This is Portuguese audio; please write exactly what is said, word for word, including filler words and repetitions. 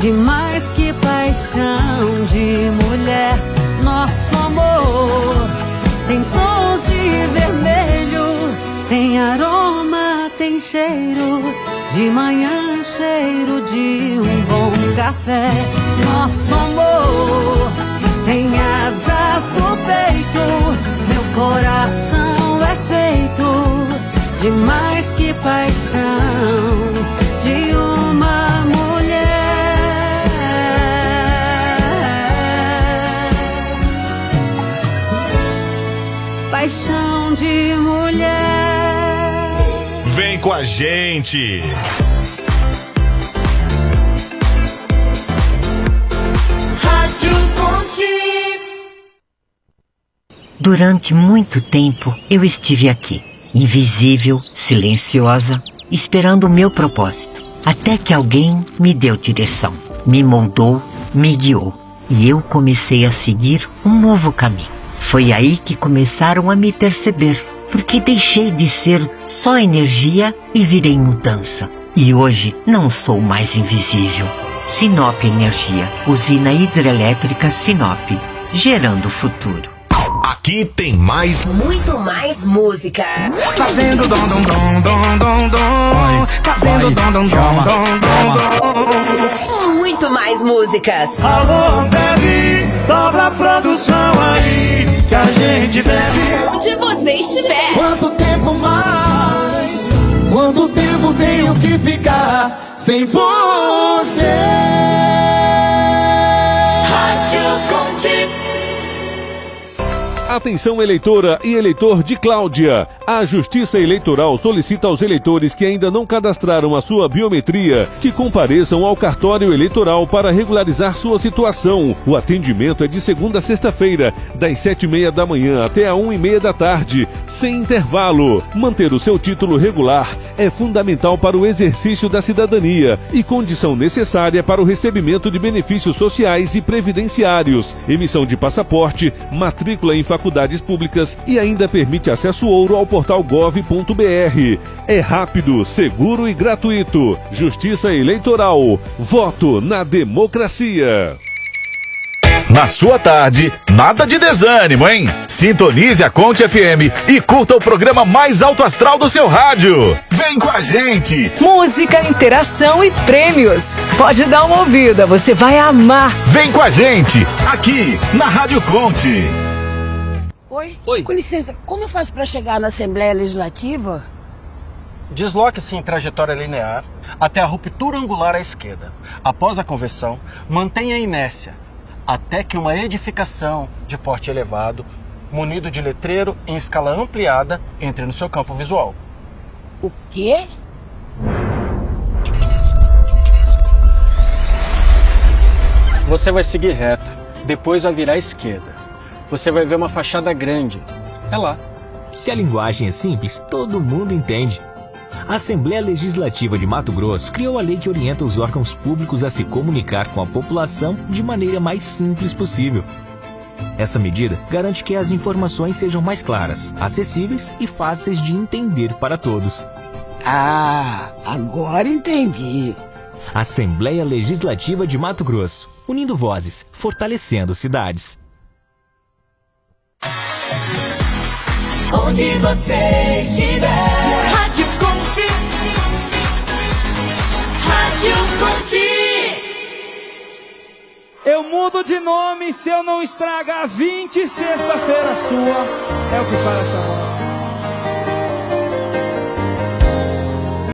de mais que paixão de mulher. Nosso amor tem tons de vermelho, tem aroma, tem cheiro, de manhã cheiro de um bom café. Nosso amor tem asas no peito, meu coração é feito de mais que paixão de uma mulher. Paixão de mulher. Vem com a gente! Durante muito tempo eu estive aqui, invisível, silenciosa, esperando o meu propósito, até que alguém me deu direção, me moldou, me guiou, e eu comecei a seguir um novo caminho. Foi aí que começaram a me perceber, porque deixei de ser só energia e virei mudança. E hoje não sou mais invisível. Sinop Energia, usina hidrelétrica Sinop, gerando futuro. Aqui tem mais, muito mais música. Fazendo dom dom dom dom dom dom, fazendo dom dom dom dom dom. Muito mais músicas. Alô, bebe, dobra a produção aí, que a gente bebe. Onde você estiver. Quanto tempo mais? Quanto tempo tenho que ficar sem você? Rádio Conte. Atenção, eleitora e eleitor de Cláudia. A Justiça Eleitoral solicita aos eleitores que ainda não cadastraram a sua biometria que compareçam ao cartório eleitoral para regularizar sua situação. O atendimento é de segunda a sexta-feira, das sete e meia da manhã até a uma e meia da tarde, sem intervalo. Manter o seu título regular é fundamental para o exercício da cidadania e condição necessária para o recebimento de benefícios sociais e previdenciários, emissão de passaporte, matrícula em faculdades públicas e ainda permite acesso ouro ao portal gov ponto br. É rápido, seguro e gratuito. Justiça Eleitoral. Voto na democracia. Na sua tarde, nada de desânimo, hein? Sintonize a Conte F M e curta o programa mais alto astral do seu rádio. Vem com a gente! Música, interação e prêmios. Pode dar uma ouvida, você vai amar. Vem com a gente, aqui na Rádio Conte. Oi? Oi. Com licença, como eu faço para chegar na Assembleia Legislativa? Desloque-se em trajetória linear até a ruptura angular à esquerda. Após a conversão, mantenha a inércia até que uma edificação de porte elevado, munido de letreiro em escala ampliada, entre no seu campo visual. O quê? Você vai seguir reto, depois vai virar à esquerda. Você vai ver uma fachada grande. É lá. Se a linguagem é simples, todo mundo entende. A Assembleia Legislativa de Mato Grosso criou a lei que orienta os órgãos públicos a se comunicar com a população de maneira mais simples possível. Essa medida garante que as informações sejam mais claras, acessíveis e fáceis de entender para todos. Ah, agora entendi. Assembleia Legislativa de Mato Grosso, unindo vozes, fortalecendo cidades. Onde você estiver. Rádio Conte. Rádio Conte. Eu mudo de nome se eu não estragar vinte sexta-feira sua. É o que faz essa hora.